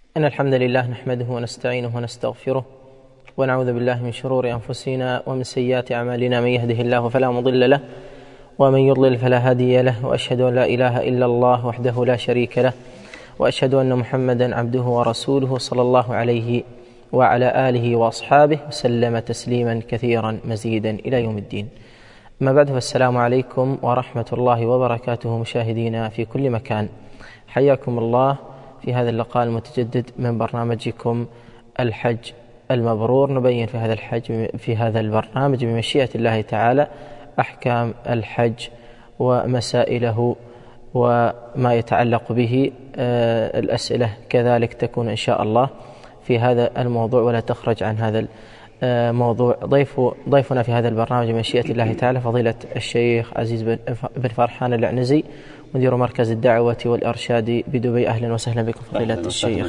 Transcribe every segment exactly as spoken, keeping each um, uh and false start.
إن الحمد لله نحمده ونستعينه ونستغفره ونعوذ بالله من شرور أنفسنا ومن سيئات أعمالنا. من يهده الله فلا مضل له ومن يضلل فلا هادي له، وأشهد أن لا إله إلا الله وحده لا شريك له، وأشهد أن محمدا عبده ورسوله صلى الله عليه وعلى آله وأصحابه وسلم تسليما كثيرا مزيدا إلى يوم الدين. أما بعد، فالسلام عليكم ورحمة الله وبركاته مشاهدينا في كل مكان، حياكم الله في هذا اللقاء المتجدد من برنامجكم الحج المبرور. نبين في هذا الحج في هذا البرنامج بمشيئة الله تعالى أحكام الحج ومسائله وما يتعلق به. الأسئلة كذلك تكون إن شاء الله في هذا الموضوع ولا تخرج عن هذا الموضوع. ضيف ضيفنا في هذا البرنامج بمشيئة الله تعالى فضيلة الشيخ عزيز بن فرحان العنزي، مدير مركز الدعوة والإرشاد بدبي. أهلا وسهلا بكم فضيلة الشيخ.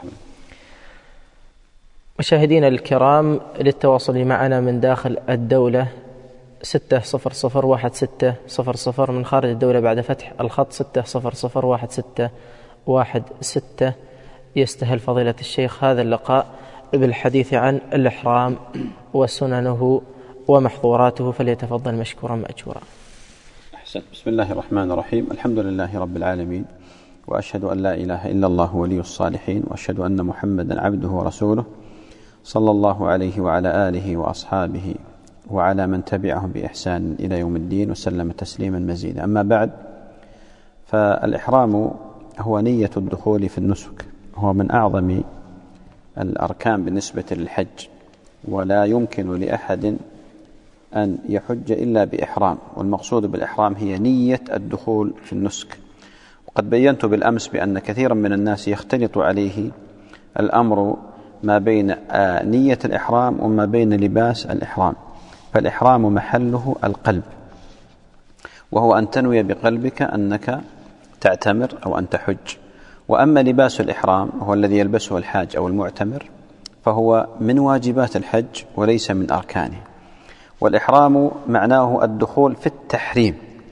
مشاهدينا الكرام، للتواصل معنا من داخل الدولة ستة صفر صفر واحد ستة صفر صفر، من خارج الدولة بعد فتح الخط ستة صفر صفر واحد ستة واحد ستة. يستهل فضيلة الشيخ هذا اللقاء بالحديث عن الإحرام وسننه ومحظوراته، فليتفضل مشكورا مأجورا. أحسن. بسم الله الرحمن الرحيم. الحمد لله رب العالمين، وأشهد أن لا إله إلا الله ولي الصالحين، وأشهد أن محمدا عبده ورسوله صلى الله عليه وعلى آله وأصحابه وعلى من تبعهم بإحسان إلى يوم الدين وسلم تسليما مزيدا. أما بعد، فالإحرام هو نية الدخول في النسك، هو من أعظم الأركان بالنسبة للحج، ولا يمكن لأحد أن يحج إلا بإحرام، والمقصود بالإحرام هي نية الدخول في النسك. وقد بينت بالأمس بأن كثيرا من الناس يختلط عليه الأمر ما بين نية الإحرام وما بين لباس الإحرام. فالإحرام محله القلب، وهو أن تنوي بقلبك أنك تعتمر أو أن تحج. وأما لباس الإحرام هو الذي يلبسه الحاج أو المعتمر، فهو من واجبات الحج وليس من أركانه. والإحرام معناه الدخول في التحريم،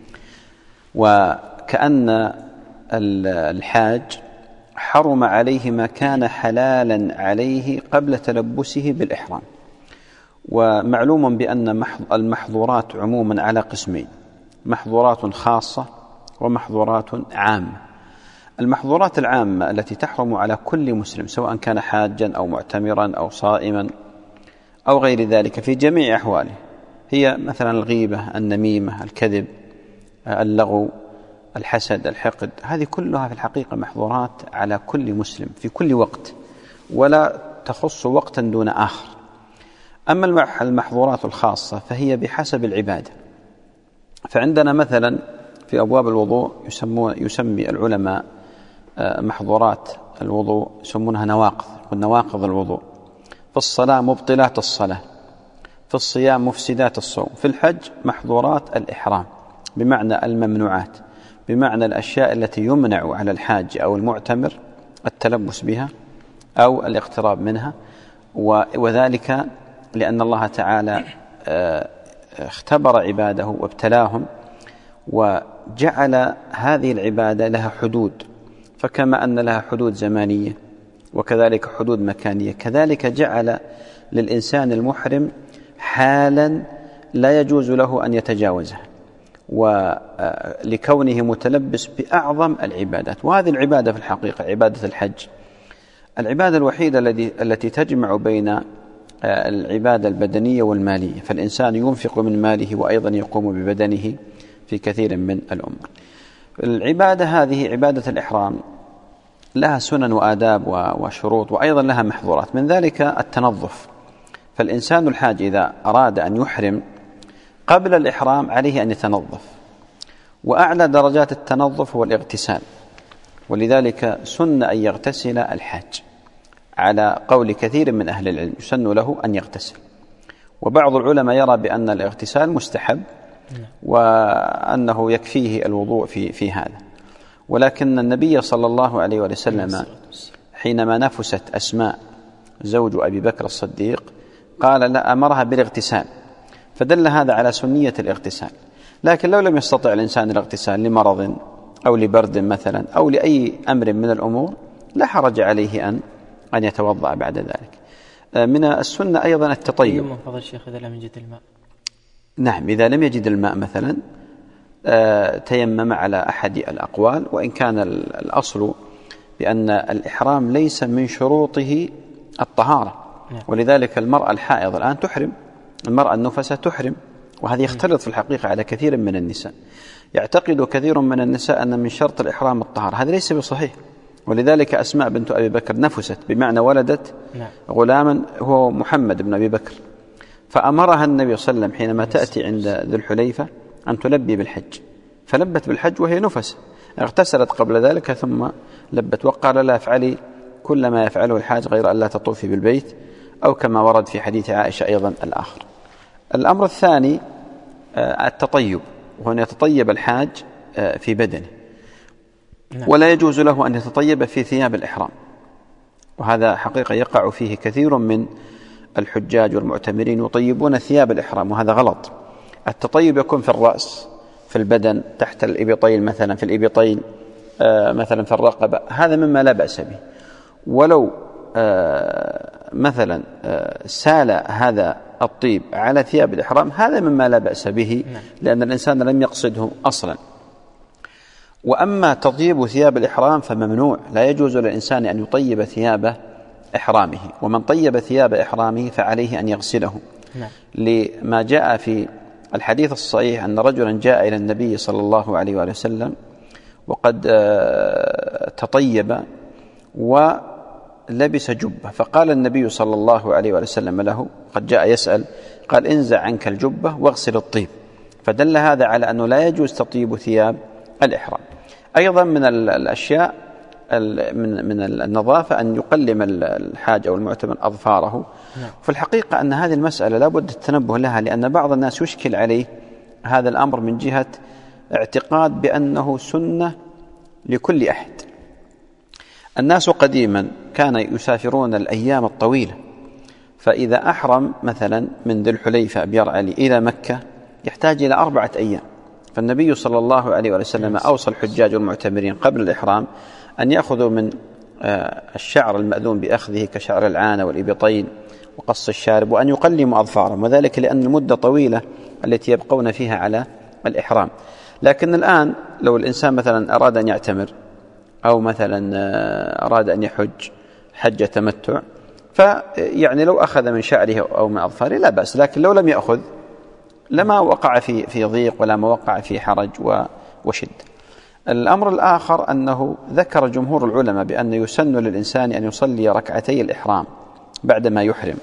وكأن الحاج حرم عليه ما كان حلالا عليه قبل تلبسه بالإحرام. ومعلوم بأن المحظورات عموما على قسمين: محظورات خاصة ومحظورات عامة. المحظورات العامة التي تحرم على كل مسلم سواء كان حاجا أو معتمرا أو صائما أو غير ذلك في جميع أحواله، هي مثلا الغيبة، النميمة، الكذب، اللغو، الحسد، الحقد. هذه كلها في الحقيقة محظورات على كل مسلم في كل وقت، ولا تخص وقتا دون آخر. أما المحظورات الخاصة فهي بحسب العبادة. فعندنا مثلا في أبواب الوضوء يسمون يسمي العلماء محظورات الوضوء يسمونها نواقض، والنواقض الوضوء. في الصلاة مبطلات الصلاة، في الصيام مفسدات الصوم، في الحج محظورات الإحرام بمعنى الممنوعات، بمعنى الأشياء التي يمنع على الحاج أو المعتمر التلبس بها أو الاقتراب منها. وذلك لأن الله تعالى اختبر عباده وابتلاهم، وجعل هذه العبادة لها حدود. فكما أن لها حدود زمانية وكذلك حدود مكانية، كذلك جعل للإنسان المحرم حالا لا يجوز له أن يتجاوزها، ولكونه متلبس بأعظم العبادات. وهذه العبادة في الحقيقة عبادة الحج العبادة الوحيدة التي تجمع بين العبادة البدنية والمالية، فالإنسان ينفق من ماله وأيضا يقوم ببدنه في كثير من الأمور. العبادة هذه عبادة الإحرام لها سنن وآداب وشروط، وأيضا لها محظورات، من ذلك التنظف. فالإنسان الحاج إذا أراد أن يحرم قبل الإحرام عليه أن يتنظف، وأعلى درجات التنظف هو الاغتسال، ولذلك سن أن يغتسل الحاج على قول كثير من أهل العلم، يسن له أن يغتسل. وبعض العلماء يرى بأن الاغتسال مستحب وأنه يكفيه الوضوء في, في هذا. ولكن النبي صلى الله عليه وسلم حينما نفست أسماء زوج أبي بكر الصديق قال لا، أمرها بالاغتسال، فدل هذا على سنية الاغتسال. لكن لو لم يستطع الإنسان الاغتسال لمرض أو لبرد مثلا أو لأي أمر من الأمور لا حرج عليه أن أن يتوضأ بعد ذلك. من السنة أيضا التطيب. من فضل الشيخ إذا لم يجد الماء. نعم، إذا لم يجد الماء مثلا تيمم على أحد الأقوال، وإن كان الأصل بأن الإحرام ليس من شروطه الطهارة. ولذلك المرأة الحائض الآن تحرم، المرأة النفسة تحرم، وهذه يختلط في الحقيقة على كثير من النساء. يعتقد كثير من النساء أن من شرط الإحرام الطهارة، هذا ليس بصحيح. ولذلك أسماء بنت أبي بكر نفست، بمعنى ولدت غلاما هو محمد بن أبي بكر، فأمرها النبي صلى الله عليه وسلم حينما تأتي عند ذي الحليفة أن تلبي بالحج، فلبت بالحج وهي نفس، اغتسلت قبل ذلك ثم لبت، وقال لا افعلي كل ما يفعله الحاج غير أن لا تطوفي بالبيت، أو كما ورد في حديث عائشة أيضا الآخر. الأمر الثاني التطيب، وهو أن يتطيب الحاج في بدنه، ولا يجوز له أن يتطيب في ثياب الإحرام، وهذا حقيقة يقع فيه كثير من الحجاج والمعتمرين، يطيبون ثياب الإحرام، وهذا غلط. التطيب يكون في الرأس، في البدن، تحت الإبطين مثلا، في الإبطين مثلا، في الرقبة، هذا مما لا بأس به. ولو مثلا سال هذا الطيب على ثياب الإحرام هذا مما لا بأس به، لأن الإنسان لم يقصده أصلا. وأما تطيب ثياب الإحرام فممنوع، لا يجوز للإنسان أن يطيب ثياب إحرامه، ومن طيب ثياب إحرامه فعليه أن يغسله، لما جاء في الحديث الصحيح أن رجلا جاء إلى النبي صلى الله عليه وآله وسلم وقد تطيب ولبس جبة، فقال النبي صلى الله عليه وآله وسلم له، قد جاء يسأل، قال انزع عنك الجبة واغسل الطيب، فدل هذا على أنه لا يجوز تطيب ثياب الإحرام. أيضا من الأشياء من من النظافة أن يقلم الحاج أو المعتمر أظفاره. في الحقيقة أن هذه المسألة لا بد التنبه لها، لأن بعض الناس يشكل عليه هذا الأمر من جهة اعتقاد بأنه سنة لكل أحد. الناس قديما كان يسافرون الأيام الطويلة، فإذا أحرم مثلا من ذي الحليفة أبيار علي إلى مكة يحتاج إلى أربعة أيام، فالنبي صلى الله عليه وسلم أوصى الحجاج والمعتمرين قبل الإحرام أن يأخذوا من الشعر المأذون بأخذه كشعر العانة والإبطين وقص الشارب، وأن يقلموا أظفارهم، وذلك لأن المدة طويلة التي يبقون فيها على الإحرام. لكن الآن لو الإنسان مثلا أراد أن يعتمر أو مثلا أراد أن يحج حج تمتع، فيعني لو أخذ من شعره أو من أظفاره لا بأس، لكن لو لم يأخذ لما وقع في في ضيق ولا ما وقع في حرج وشد. الأمر الآخر أنه ذكر جمهور العلماء بأن يسن للإنسان أن يصلي ركعتي الإحرام بعدما يحرم.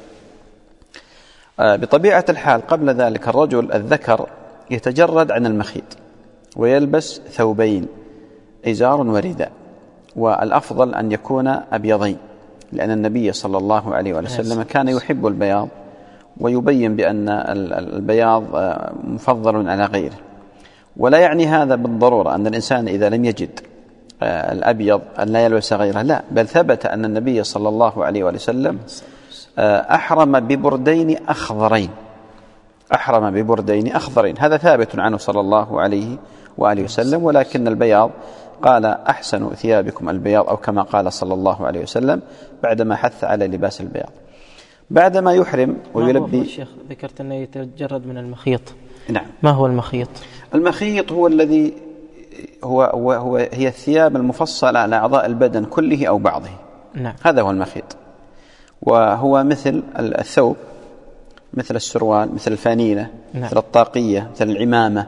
بطبيعة الحال قبل ذلك الرجل الذكر يتجرد عن المخيط ويلبس ثوبين، إزار ورداء، والأفضل أن يكون أبيضين، لأن النبي صلى الله عليه وسلم كان يحب البياض ويبين بأن البياض مفضل على غيره. ولا يعني هذا بالضرورة أن الإنسان إذا لم يجد الأبيض أن لا يلبس غيره، لا، بل ثبت أن النبي صلى الله عليه وسلم أحرم ببردين أخضرين، أحرم ببردين أخضرين، هذا ثابت عنه صلى الله عليه وآله وسلم. ولكن البياض قال أحسن ثيابكم البياض، أو كما قال صلى الله عليه وسلم بعدما حث على لباس البياض. بعدما يحرم ويلبي. الشيخ ذكرت أنه يتجرد من المخيط. نعم. ما هو المخيط؟ المخيط هو الذي هو, هو, هو هي الثياب المفصلة على أعضاء البدن كله أو بعضه. نعم. هذا هو المخيط، وهو مثل الثوب، مثل السروال، مثل الفانيلة. نعم. مثل الطاقية، مثل العمامة،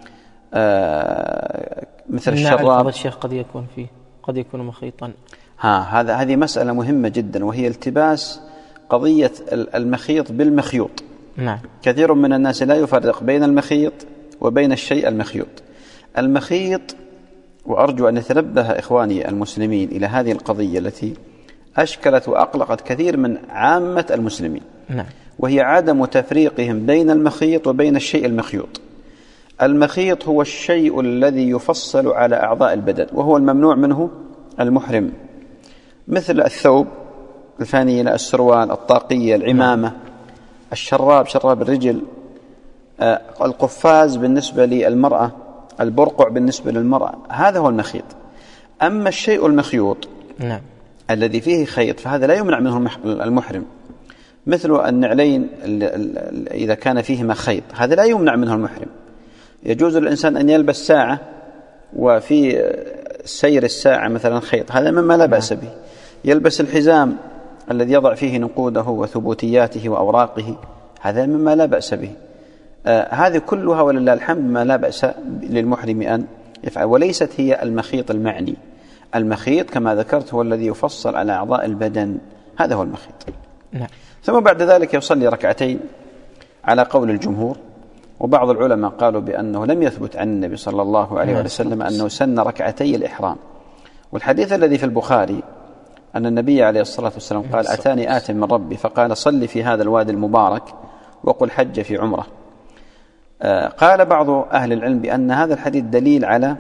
آه مثل الشراب. هذا الشيخ قد يكون فيه قد يكون مخيطا. ها هذا هذه مسألة مهمة جدا، وهي التباس قضية المخيط بالمخيوط. نعم. كثير من الناس لا يفرق بين المخيط وبين الشيء المخيوط. المخيط، وأرجو أن يتنبه إخواني المسلمين إلى هذه القضية التي أشكلت وأقلقت كثير من عامة المسلمين. نعم. وهي عدم تفريقهم بين المخيط وبين الشيء المخيوط. المخيط هو الشيء الذي يفصل على أعضاء البدن، وهو الممنوع منه المحرم، مثل الثوب، الفانيلة، السروال، الطاقية، العمامة، الشراب، شراب الرجل، آه، القفاز بالنسبة للمرأة، البرقع بالنسبة للمرأة، هذا هو المخيط. أما الشيء المخيوط، نعم، الذي فيه خيط فهذا لا يمنع منه المحرم، مثل النعلين إذا كان فيهما خيط هذا لا يمنع منه المحرم. يجوز للإنسان أن يلبس ساعة وفي سير الساعة مثلا خيط، هذا مما لا بأس به. يلبس الحزام الذي يضع فيه نقوده وثبوتياته وأوراقه، هذا مما لا بأس به. آه هذه كلها ولله الحمد ما لا بأس للمحرم أن يفعل، وليست هي المخيط المعني. المخيط كما ذكرت هو الذي يفصل على أعضاء البدن، هذا هو المخيط. نعم. ثم بعد ذلك يصلي ركعتين على قول الجمهور، وبعض العلماء قالوا بأنه لم يثبت عن النبي صلى الله عليه وسلم أنه سن ركعتي الإحرام. والحديث الذي في البخاري أن النبي عليه الصلاة والسلام قال: أتاني آت من ربي فقال صل في هذا الوادي المبارك وقل حج في عمره. آه قال بعض أهل العلم بأن هذا الحديث دليل على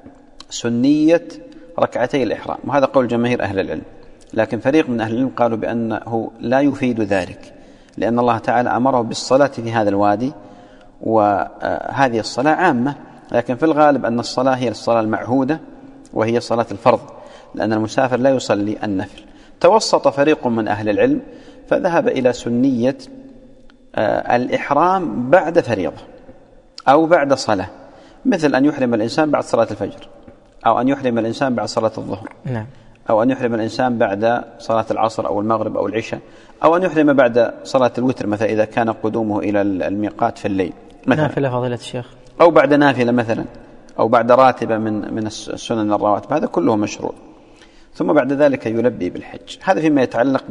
سنية ركعتي الإحرام، وهذا قول جماهير أهل العلم. لكن فريق من أهل العلم قالوا بأنه لا يفيد ذلك، لأن الله تعالى أمره بالصلاة في هذا الوادي، وهذه الصلاة عامة، لكن في الغالب أن الصلاة هي الصلاة المعهودة وهي صلاة الفرض، لأن المسافر لا يصلي النفل. توسط فريق من أهل العلم فذهب إلى سنية الإحرام بعد فريضة أو بعد صلاة، مثل أن يحرم الإنسان بعد صلاة الفجر، أو أن يحرم الإنسان بعد صلاة الظهر، نعم. أو أن يحرم الإنسان بعد صلاة العصر أو المغرب أو العشاء، أو أن يحرم بعد صلاة الوتر مثلا إذا كان قدومه إلى الميقات في الليل مثلا، نافلة فضيلة الشيخ، أو بعد نافلة مثلا، أو بعد راتبة من من السنن الرواتب، هذا كله مشروع. ثم بعد ذلك يلبي بالحج. هذا فيما يتعلق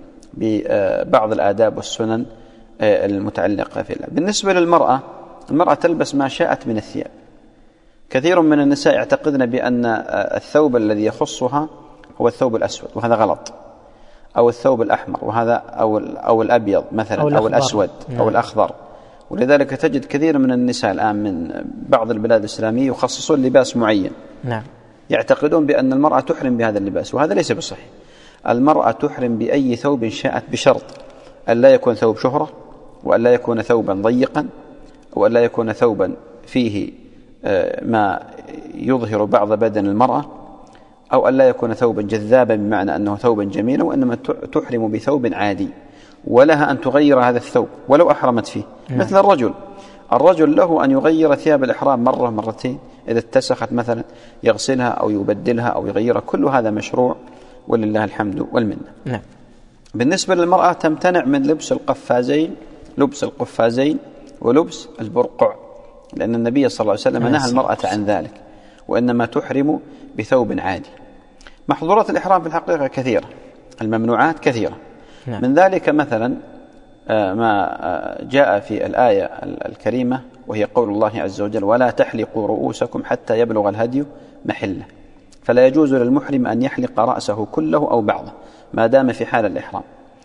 ببعض الآداب والسنن المتعلقة في الله. بالنسبة للمرأة، المرأة تلبس ما شاءت من الثياب. كثير من النساء يعتقدن بأن الثوب الذي يخصها هو الثوب الأسود، وهذا غلط، أو الثوب الأحمر، وهذا أو أو الأبيض مثلا، أو, أو الأسود، نعم. أو الأخضر. ولذلك تجد كثير من النساء الآن من بعض البلاد الإسلامية يخصصون لباس معين، نعم. يعتقدون بأن المرأة تحرم بهذا اللباس، وهذا ليس بصحيح. المرأة تحرم بأي ثوب شاءت، بشرط أن لا يكون ثوب شهرة، وأن لا يكون ثوبا ضيقا، وأن لا يكون ثوبا فيه ما يظهر بعض بدن المرأة، أو أن لا يكون ثوبا جذابا بمعنى أنه ثوبا جميلا، وإنما تحرم بثوب عادي، ولها أن تغير هذا الثوب ولو أحرمت فيه. نعم. مثل الرجل الرجل له أن يغير ثياب الإحرام مرة مرتين، إذا اتسخت مثلا يغسلها أو يبدلها أو يغيرها، كل هذا مشروع ولله الحمد والمنة. نعم. بالنسبة للمرأة تمتنع من لبس القفازين، لبس القفازين ولبس البرقع، لأن النبي صلى الله عليه وسلم نهى المرأة عن ذلك، وإنما تحرم بثوب عادي. محظورات الإحرام في الحقيقة كثيرة، الممنوعات كثيرة. نعم. من ذلك مثلا ما جاء في الآية الكريمة، وهي قول الله عز وجل: ولا تحلقوا رؤوسكم حتى يبلغ الهدي محله. فلا يجوز للمحرم أن يحلق رأسه كله أو بعضه ما دام في حال الإحرام،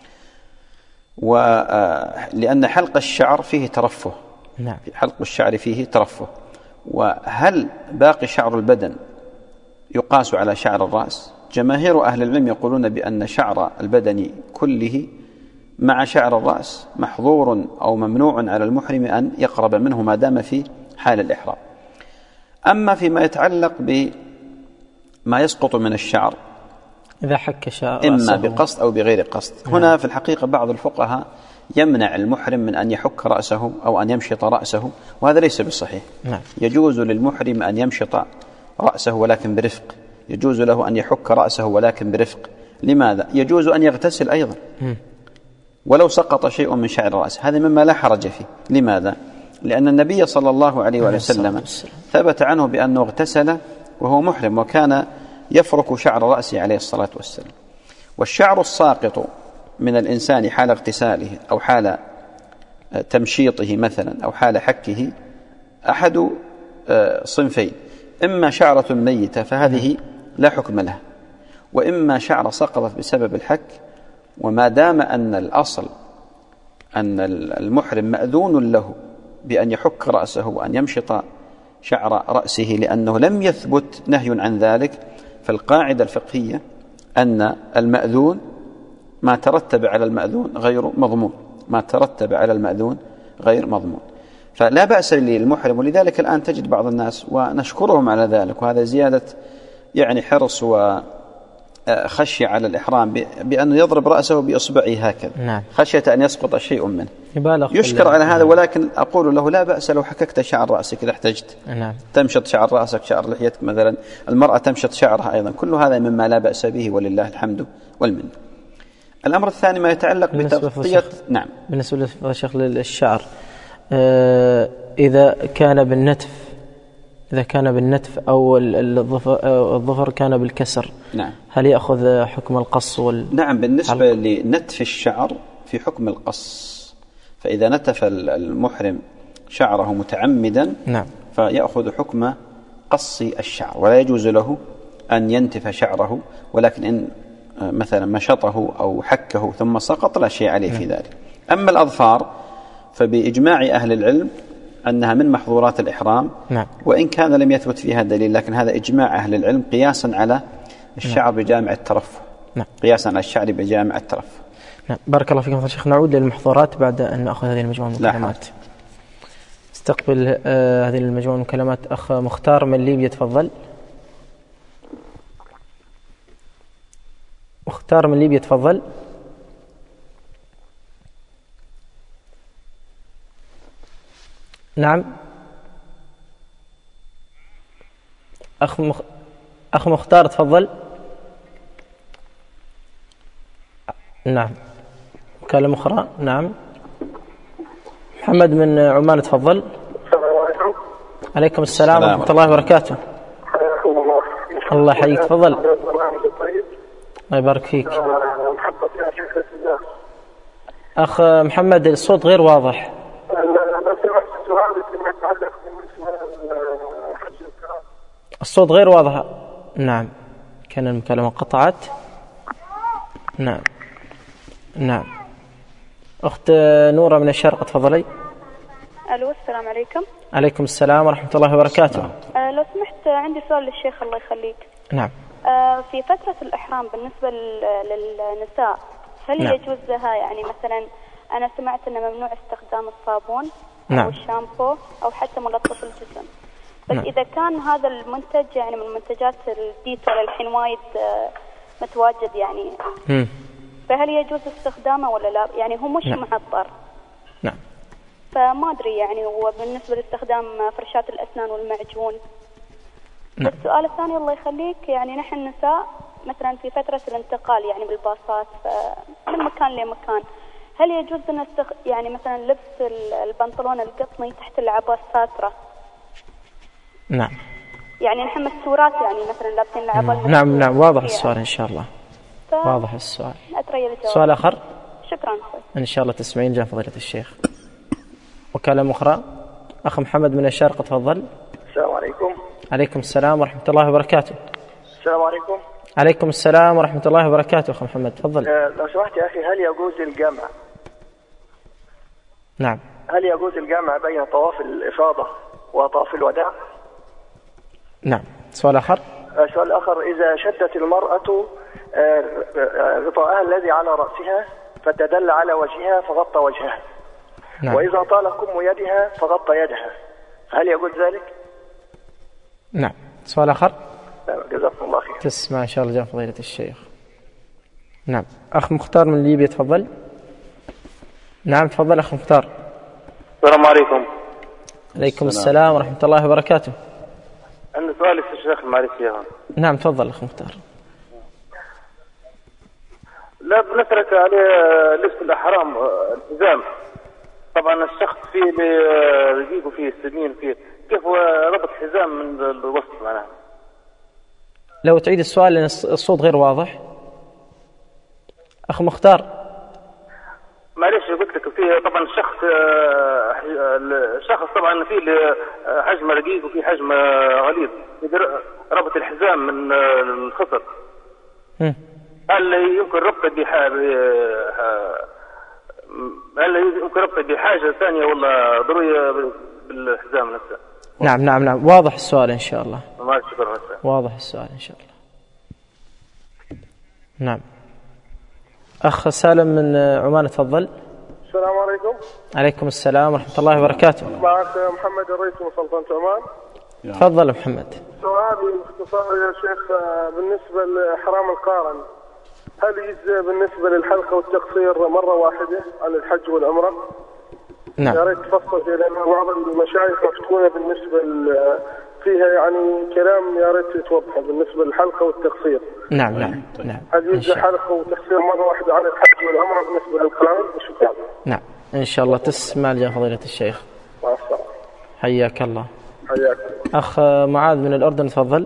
ولأن حلق الشعر فيه ترفه. نعم. حلق الشعر فيه ترفه. وهل باقي شعر البدن يقاس على شعر الرأس؟ جماهير أهل العلم يقولون بأن شعر البدن كله مع شعر الرأس محظور أو ممنوع على المحرم أن يقرب منه ما دام في حال الإحرام. أما فيما يتعلق بما يسقط من الشعر إذا حك شعر إما بقصد أو بغير قصد، هنا في الحقيقة بعض الفقهاء يمنع المحرم من أن يحك رأسه أو أن يمشط رأسه، وهذا ليس بالصحيح. نعم. يجوز للمحرم أن يمشط رأسه ولكن برفق، يجوز له أن يحك رأسه ولكن برفق. لماذا؟ يجوز أن يغتسل أيضا م. ولو سقط شيء من شعر رأسه، هذا مما لا حرج فيه. لماذا؟ لأن النبي صلى الله عليه وسلم ثبت عنه بأنه اغتسل وهو محرم، وكان يفرك شعر رأسه عليه الصلاة والسلام. والشعر الساقط من الإنسان حال اغتساله أو حال تمشيطه مثلا أو حال حكه أحد صنفين: إما شعرة ميتة فهذه لا حكم لها، وإما شعر سقطت بسبب الحك. وما دام أن الأصل أن المحرم مأذون له بأن يحك رأسه وأن يمشط شعر رأسه لأنه لم يثبت نهي عن ذلك، فالقاعدة الفقهية أن المأذون ما ترتب على المأذون غير مضمون، ما ترتب على المأذون غير مضمون، فلا بأس للمحرم. ولذلك الآن تجد بعض الناس، ونشكرهم على ذلك، وهذا زيادة يعني حرص خشية على الإحرام بأنه يضرب رأسه بإصبعه هكذا، نعم. خشية أن يسقط شيء منه، يبالغ يشكر على هذا. ولكن أقول له لا بأس لو حككت شعر رأسك إذا احتجت، نعم. تمشط شعر رأسك، شعر لحيتك مثلا، المرأة تمشط شعرها أيضا، كل هذا مما لا بأس به ولله الحمد والمنة. الأمر الثاني ما يتعلق بتغطية. نعم. بالنسبة للشيخ للشعر، آه إذا كان بالنتف إذا كان بالنتف أو الظفر كان بالكسر، نعم. هل يأخذ حكم القص وال... نعم. بالنسبة لنتف الشعر في حكم القص، فإذا نتف المحرم شعره متعمدا، نعم. فيأخذ حكم قص الشعر، ولا يجوز له أن ينتف شعره، ولكن إن مثلا مشطه أو حكه ثم سقط لا شيء عليه في ذلك. أما الأظفار فبإجماع أهل العلم أنها من محظورات الإحرام، نعم. وإن كان لم يثبت فيها دليل، لكن هذا إجماع أهل العلم قياسا على الشعر نعم. بجامع الترفه، نعم. قياسا على الشعر بجامع الترفه. نعم. بارك الله فيكم شيخ. نعود للمحظورات بعد أن نأخذ هذه المجموعة من الكلمات. استقبل آه هذه المجموعة من الكلمات أخ مختار من ليبيا، تفضل. مختار من ليبيا، تفضل. نعم. أخ مخ... أخ مختار، تفضل. نعم. مكالمة أخرى. نعم. محمد من عمان، تفضل. عليكم السلام ورحمة الله وبركاته. الله يحييك، تفضل. الله يبارك فيك. أخ محمد الصوت غير واضح. الصوت غير واضح. نعم. كان المكالمة قطعت. نعم. نعم. أخت نورة من الشرق، تفضلي. ألو، السلام عليكم. عليكم السلام ورحمة الله وبركاته. أه لو سمحت عندي سؤال للشيخ الله يخليك. نعم. أه في فترة الإحرام بالنسبة للنساء هل نعم. يجوز لها يعني مثلا أنا سمعت أن ممنوع استخدام الصابون نعم. أو الشامبو أو حتى ملطف الجسم، بس نعم. إذا كان هذا المنتج يعني من منتجات الديتول الحين وايد متواجد يعني م. فهل يجوز استخدامه ولا لا؟ يعني هو مش نعم. معطر. نعم. فما أدري يعني. وبالنسبة لاستخدام فرشات الأسنان والمعجون. نعم. السؤال الثاني الله يخليك، يعني نحن النساء مثلا في فترة الانتقال يعني بالباصات من مكان لمكان، هل يجوز أن استخ... يعني مثلا لبس البنطلون القطني تحت العباءة الساترة؟ نعم. يعني نحن مستورات يعني مثلا لابسين العباءة. نعم نعم. واضح السؤال إن شاء الله. ف... واضح السؤال. أتريد الجواب. سؤال آخر. شكرا. إن شاء الله تسمعين جاء فضيلة الشيخ. وكالة أخرى. أخ محمد من الشارقة، تفضل. السلام عليكم. عليكم السلام ورحمة الله وبركاته. السلام عليكم. عليكم السلام ورحمة الله وبركاته. أخ محمد، تفضل. أه لو سمحت يا أخي، هل يجوز الجمع؟ نعم. هل يجوز الجمع بين طواف الإفاضة وطواف الوداع؟ نعم. سؤال آخر. السؤال الآخر، إذا شدت المرأة غطاءها الذي على رأسها فتدل على وجهها فغطى وجهها، نعم. وإذا طال كم يدها فغطى يدها، هل يجوز ذلك؟ نعم. سؤال آخر. جزاكم الله خير. تسمع إن شاء الله جاء فضيلة الشيخ. نعم. أخ مختار من ليبيا، تفضل. نعم تفضل أخ مختار. السلام عليكم. عليكم السلام ورحمة الله وبركاته. عندي سؤال للشيخ معلش يا نعم تفضل أخ مختار. لا بنترك عليه لبس الأحرام التزام، طبعا الشخص فيه رقيق وفيه السمين وفيه كيف ربط حزام من الوسط معناها. لو تعيد السؤال لأن الصوت غير واضح. أخ مختار. معلش قلت لك فيه طبعا الشخص الشخص طبعا فيه حجم رقيق وفيه حجم غليظ، ربط الحزام من الخصر. م. هل يمكن ربطه بحاجة هل يمكن ربطه بحاجة ثانية ولا ضروري بالحزام نفسه؟ نعم نعم نعم. واضح السؤال إن شاء الله. ما شكرا. واضح السؤال إن شاء الله. نعم. أخ سالم من عمان، تفضل. السلام عليكم. عليكم السلام ورحمة الله وبركاته. معك محمد الرئيس من سلطنة عمان. تفضل محمد. سؤالي باختصار يا شيخ بالنسبة لإحرام القارن، هل يجزي بالنسبة للحلقة والتقصير مرة واحدة عن الحج والعمرة؟ نعم. يا ريت تفصل فيها لأن بعض المشايخ مفتونة بالنسبة فيها يعني كلام يا ريت توضحه بالنسبة للحلقة والتقصير. نعم نعم نعم. هل يجزي حلقة وتقصير مرة واحدة عن الحج والعمرة بالنسبة للقارن؟ شكرا. نعم إن شاء الله تسمع لي فضيلة الشيخ. مع السلامة. حياك الله. حياك. أخ معاذ من الأردن تفضل.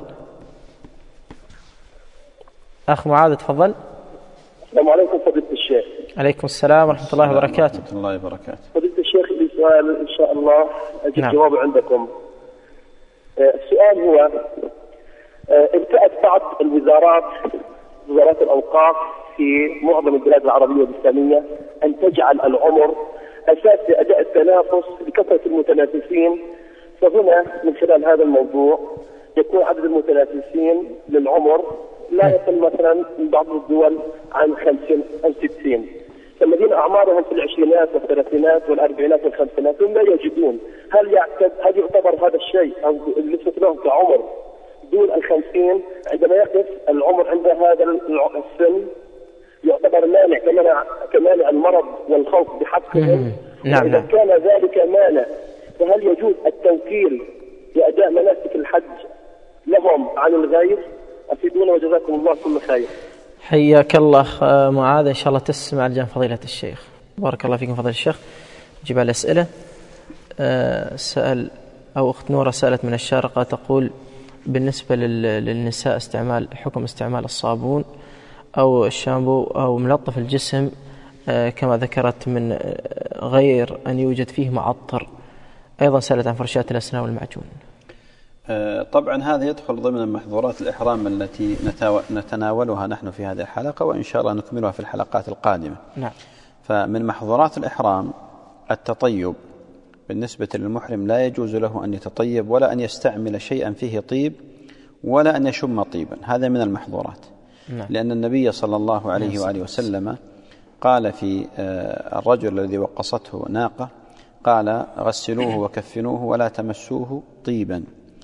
أخ معاذ تفضل. السلام عليكم فضيلة الشيخ. عليكم السلام ورحمة الله وبركاته. ورحمة الله وبركاته. فضيلة الشيخ لي سؤال إن شاء الله أجد نعم. جوابه عندكم. السؤال هو ابتدأت بعض الوزارات وزارات الأوقاف في معظم البلاد العربية والإسلامية أن تجعل العمر أساس لأداء التنافس لكثرة المتنافسين، فهنا من خلال هذا الموضوع يكون عدد المتنافسين للعمر لا يقل مثلا من بعض الدول عن خمسين أو ستين، فالذين أعمارهم في العشرينات والثلاثينات والأربعينات والخمسينات هم لا يجدون. هل يعتبر هل يعتبر هذا الشيء أو بالنسبة لهم كعمر دون الخمسين عندما يقف العمر عند هذا السن يعتبر مانع كمانع كمانع المرض والخوف بحقهم؟ نعم. إذا كان ذلك مانع فهل يجوز التوكيل لأداء مناسك الحج لهم عن الغير؟ أفيدونا وجزاكم الله كل خير. حياك الله معاذ، إن شاء الله تسمع الجان فضيلة الشيخ. بارك الله فيكم فضيلة الشيخ. نجيب على الأسئلة. أه سأل أو أخت نورة سألت من الشارقة تقول بالنسبة للنساء استعمال حكم استعمال الصابون أو الشامبو أو ملطف الجسم أه كما ذكرت من غير أن يوجد فيه معطر. أيضا سألت عن فرشاة الأسنان والمعجون. طبعا هذا يدخل ضمن محظورات الإحرام التي نتناولها نحن في هذه الحلقة، وإن شاء الله نكملها في الحلقات القادمة. نعم. فمن محظورات الإحرام التطيب. بالنسبة للمحرم لا يجوز له أن يتطيب ولا أن يستعمل شيئا فيه طيب ولا أن يشم طيبا، هذا من المحظورات. نعم. لأن النبي صلى الله عليه وآله وسلم قال في الرجل الذي وقصته ناقة قال غسلوه وكفنوه ولا تمسوه طيبا.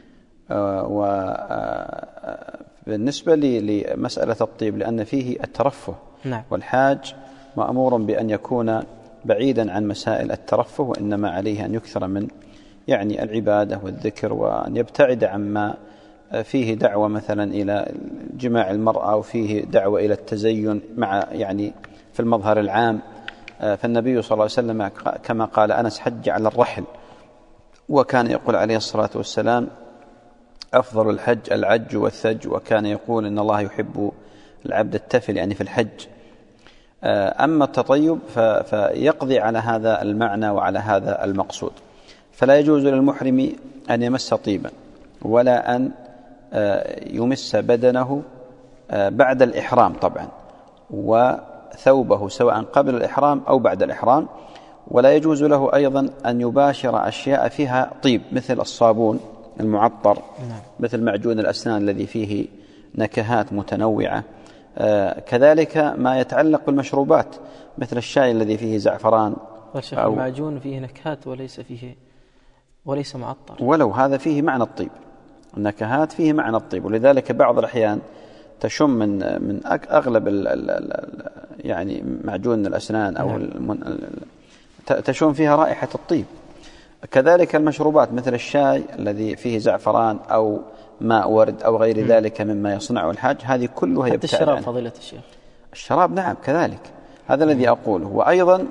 وبالنسبة لمسألة الطيب لأن فيه الترفه. نعم. والحاج مأمور بأن يكون بعيدا عن مسائل الترفه، وإنما عليه أن يكثر من يعني العبادة والذكر وأن يبتعد عما فيه دعوة مثلا إلى جماع المرأة وفيه دعوة إلى التزين مع يعني في المظهر العام. فالنبي صلى الله عليه وسلم كما قال أنس حج على الرحل، وكان يقول عليه الصلاة والسلام أفضل الحج العج والثج، وكان يقول إن الله يحب العبد التفل يعني في الحج. أما التطيب فيقضي على هذا المعنى وعلى هذا المقصود، فلا يجوز للمحرم أن يمس طيبا ولا أن يمس بدنه بعد الإحرام طبعا، وثوبه سواء قبل الإحرام أو بعد الإحرام. ولا يجوز له أيضا أن يباشر أشياء فيها طيب مثل الصابون المعطر، مثل معجون الأسنان الذي فيه نكهات متنوعة، آه كذلك ما يتعلق بالمشروبات مثل الشاي الذي فيه زعفران. أو المعجون فيه نكهات وليس فيه وليس معطر، ولو هذا فيه معنى الطيب، النكهات فيه معنى الطيب. ولذلك بعض الأحيان تشم من من أغلب ال ال ال يعني معجون الأسنان أو نعم. تشم فيها رائحة الطيب. كذلك المشروبات مثل الشاي الذي فيه زعفران أو ماء ورد أو غير م. ذلك مما يصنعه الحاج، هذه كلها يبتعد حتى الشراب فضيلة الشيخ. الشراب نعم كذلك، هذا م. الذي أقوله. وأيضا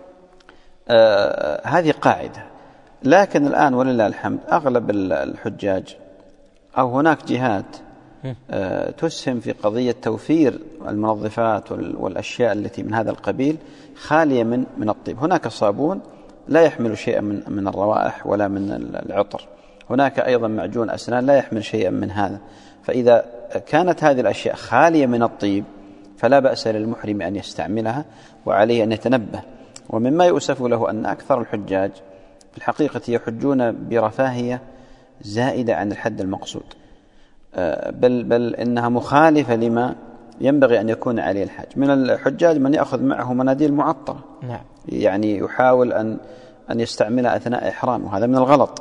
آه هذه قاعدة، لكن الآن ولله الحمد أغلب الحجاج أو هناك جهات آه تسهم في قضية توفير المنظفات والأشياء التي من هذا القبيل خالية من من الطيب. هناك صابون لا يحمل شيئا من من الروائح ولا من العطر، هناك أيضا معجون أسنان لا يحمل شيئا من هذا. فإذا كانت هذه الأشياء خالية من الطيب فلا بأس للمحرم أن يستعملها، وعليه أن يتنبه. ومما يؤسف له أن أكثر الحجاج في الحقيقة يحجون برفاهية زائدة عن الحد المقصود، بل بل إنها مخالفة لما ينبغي أن يكون عليه الحاج. من الحجاج من يأخذ معه مناديل معطرة، نعم. يعني يحاول أن أن يستعملها أثناء إحرامه، وهذا من الغلط.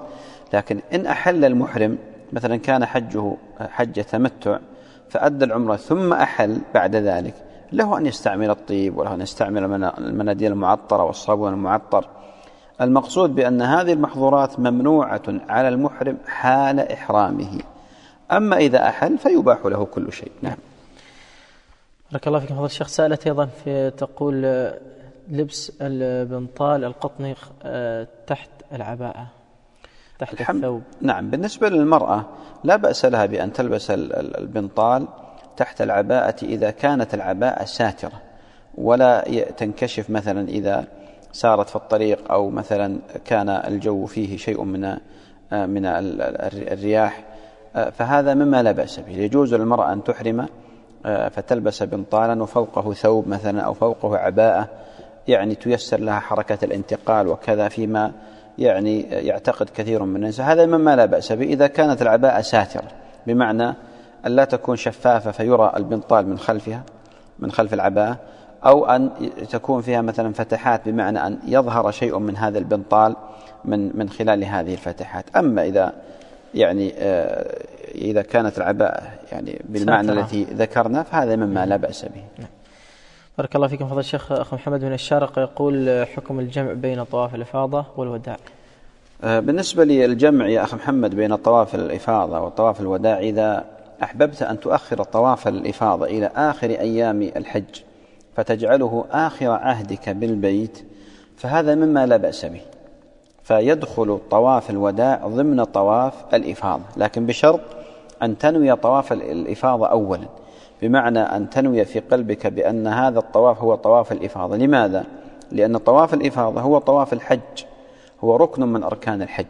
لكن إن أحل المحرم مثلا كان حجه حج تمتع فأدى العمرة ثم أحل بعد ذلك، له أن يستعمل الطيب وله أن يستعمل المناديل المعطرة والصابون المعطر. المقصود بأن هذه المحظورات ممنوعة على المحرم حال إحرامه، أما إذا أحل فيباح له كل شيء. نعم. بارك الله فيكم. هذا الشيخ سألت أيضا في تقول لبس البنطال القطني تحت العباءة تحت الثوب. نعم، بالنسبة للمرأة لا بأس لها بأن تلبس البنطال تحت العباءة إذا كانت العباءة ساترة ولا تنكشف، مثلا إذا سارت في الطريق أو مثلا كان الجو فيه شيء من من الرياح، فهذا مما لا بأس به. يجوز للمرأة أن تحرم فتلبس بنطالا وفوقه ثوب مثلا أو فوقه عباءة، يعني تيسر لها حركة الانتقال وكذا، فيما يعني يعتقد كثير من الناس هذا مما لا بأس به إذا كانت العباءة ساترة، بمعنى أن لا تكون شفافة فيرى البنطال من خلفها من خلف العباءة، أو أن تكون فيها مثلا فتحات بمعنى أن يظهر شيء من هذا البنطال من من خلال هذه الفتحات. أما إذا يعني إذا كانت العباءة يعني بالمعنى التي ذكرنا فهذا مما لا بأس به. بارك الله فيكم. فضل الشيخ أخ محمد من الشارقة يقول حكم الجمع بين طواف الإفاضة والوداع. بالنسبة للجمع يا أخ محمد بين طواف الإفاضة وطواف الوداع، إذا أحببت أن تؤخر طواف الإفاضة إلى آخر أيام الحج فتجعله آخر عهدك بالبيت فهذا مما لا بأس به، فيدخل طواف الوداع ضمن طواف الإفاضة، لكن بشرط أن تنوي طواف الإفاضة أولا، بمعنى أن تنوي في قلبك بأن هذا الطواف هو طواف الإفاضة. لماذا؟ لأن طواف الإفاضة هو طواف الحج، هو ركن من أركان الحج،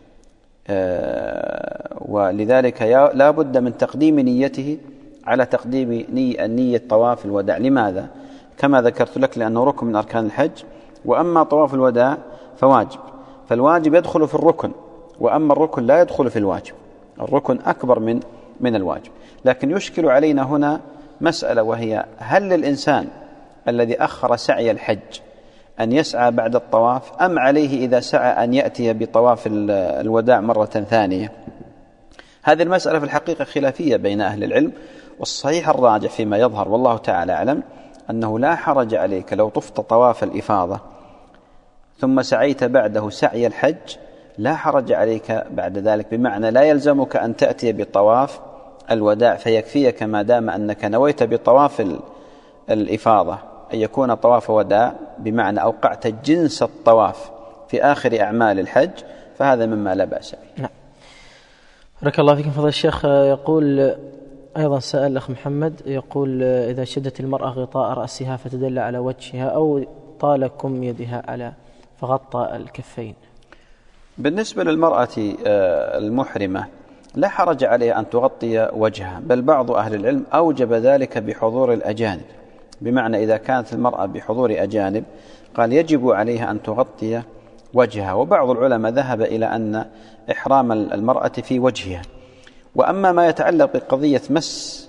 آه ولذلك لا بد من تقديم نيته على تقديم نية, نية طواف الوداع. لماذا؟ كما ذكرت لك لأنه ركن من أركان الحج، وأما طواف الوداع فواجب، فالواجب يدخل في الركن، وأما الركن لا يدخل في الواجب، الركن أكبر من من الواجب. لكن يشكل علينا هنا مسألة، وهي هل للإنسان الذي أخر سعي الحج أن يسعى بعد الطواف، أم عليه إذا سعى أن يأتي بطواف الوداع مرة ثانية؟ هذه المسألة في الحقيقة خلافية بين أهل العلم، والصحيح الراجح فيما يظهر والله تعالى أعلم أنه لا حرج عليك لو طفت طواف الإفاضة ثم سعيت بعده سعي الحج، لا حرج عليك بعد ذلك، بمعنى لا يلزمك أن تأتي بطواف الوداع، فيكفيك ما دام أنك نويت بطواف الإفاضة أن يكون طواف وداع، بمعنى أوقعت جنس الطواف في آخر أعمال الحج، فهذا مما لا بأس به. نعم. بارك الله فيكم. فضل الشيخ يقول أيضا سأل الأخ محمد يقول إذا شدت المرأة غطاء رأسها فتدل على وجهها أو طال كم يدها على فغطى الكفين. بالنسبة للمرأة المحرمة لا حرج عليها أن تغطي وجهها، بل بعض أهل العلم أوجب ذلك بحضور الأجانب، بمعنى إذا كانت المرأة بحضور أجانب قال يجب عليها أن تغطي وجهها، وبعض العلماء ذهب إلى أن إحرام المرأة في وجهها. وأما ما يتعلق بقضية مس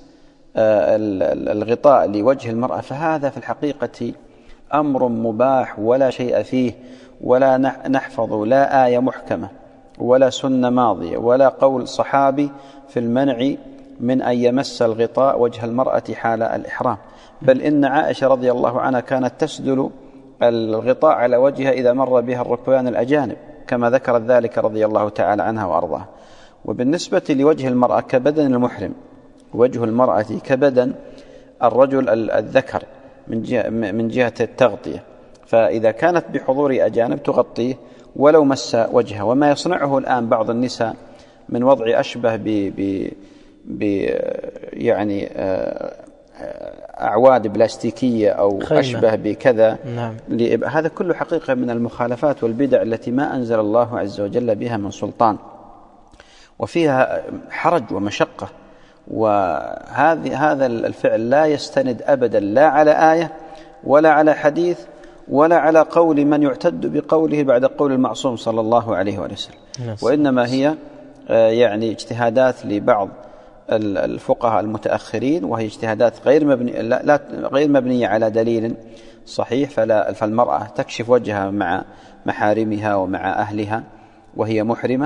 الغطاء لوجه المرأة فهذا في الحقيقة أمر مباح ولا شيء فيه، ولا نحفظ لا آية محكمة ولا سنة ماضية ولا قول صحابي في المنع من أن يمس الغطاء وجه المرأة حال الإحرام، بل إن عائشة رضي الله عنها كانت تسدل الغطاء على وجهها إذا مر بها الركبان الأجانب، كما ذكرت ذلك رضي الله تعالى عنها وأرضاها. وبالنسبة لوجه المرأة كبدن المحرم، وجه المرأة كبدن الرجل الذكر من جهة, من جهة التغطية، فإذا كانت بحضور أجانب تغطيه ولو مس وجهها. وما يصنعه الآن بعض النساء من وضع أشبه ب ب ب يعني أعواد بلاستيكية أو خيمة. أشبه بكذا. نعم. هذا كله حقيقة من المخالفات والبدع التي ما أنزل الله عز وجل بها من سلطان، وفيها حرج ومشقة، وهذه هذا الفعل لا يستند أبدا لا على آية ولا على حديث ولا على قول من يعتد بقوله بعد قول المعصوم صلى الله عليه وسلم، وإنما هي يعني اجتهادات لبعض الفقهاء المتأخرين، وهي اجتهادات غير مبنية لا لا غير مبنية على دليل صحيح. فلا فالمرأة تكشف وجهها مع محارمها ومع أهلها وهي محرمة،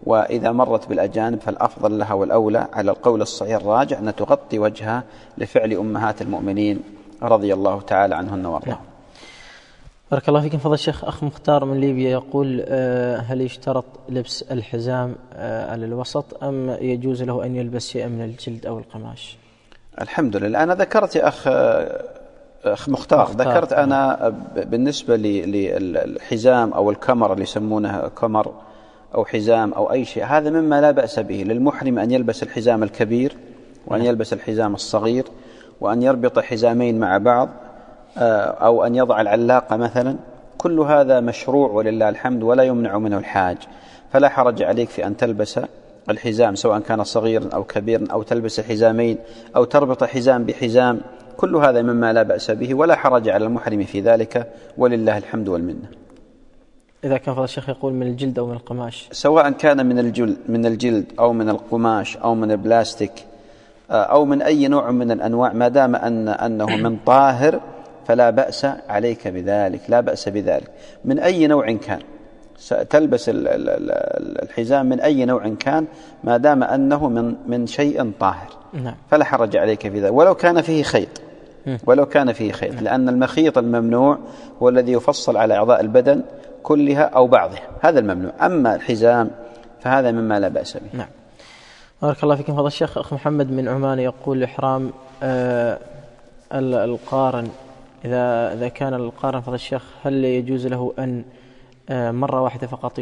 وإذا مرت بالأجانب فالأفضل لها والأولى على القول الصحيح الراجع أن تغطي وجهها لفعل أمهات المؤمنين رضي الله تعالى عنهن وارضاهن. بارك الله فيكم. فضل الشيخ، أخ مختار من ليبيا يقول هل يشترط لبس الحزام على الوسط أم يجوز له أن يلبس شيئا من الجلد أو القماش؟ الحمد لله. أنا ذكرت يا أخ أخ مختار, مختار. ذكرت أنا بالنسبة للحزام أو الكمر اللي يسمونه كمر أو حزام أو أي شيء، هذا مما لا بأس به للمحرم أن يلبس الحزام الكبير وأن يلبس الحزام الصغير وأن يربط حزامين مع بعض أو أن يضع العلاقة مثلا، كل هذا مشروع ولله الحمد ولا يمنع منه الحاج، فلا حرج عليك في أن تلبس الحزام سواء كان صغيرا أو كبيرا، أو تلبس حزامين أو تربط حزام بحزام، كل هذا مما لا بأس به ولا حرج على المحرم في ذلك ولله الحمد والمنة. إذا كان فضل الشيخ يقول من الجلد أو من القماش، سواء كان من الجلد من الجلد أو من القماش أو من البلاستيك أو من أي نوع من الأنواع، ما دام أن أنه من طاهر فلا بأس عليك بذلك، لا بأس بذلك من أي نوع كان، تلبس الحزام من أي نوع كان ما دام أنه من من شيء طاهر فلا حرج عليك في ذلك، ولو كان فيه خيط ولو كان فيه خيط لأن المخيط الممنوع هو الذي يفصل على أعضاء البدن كلها أو بعضها، هذا الممنوع. أما الحزام فهذا مما لا بأس به. نعم. بارك الله فيكم. فضل الشيخ، أخ محمد من عمان يقول إحرام آه القارن، إذا إذا كان القارن فضل الشيخ هل يجوز له أن آه مرة واحدة فقط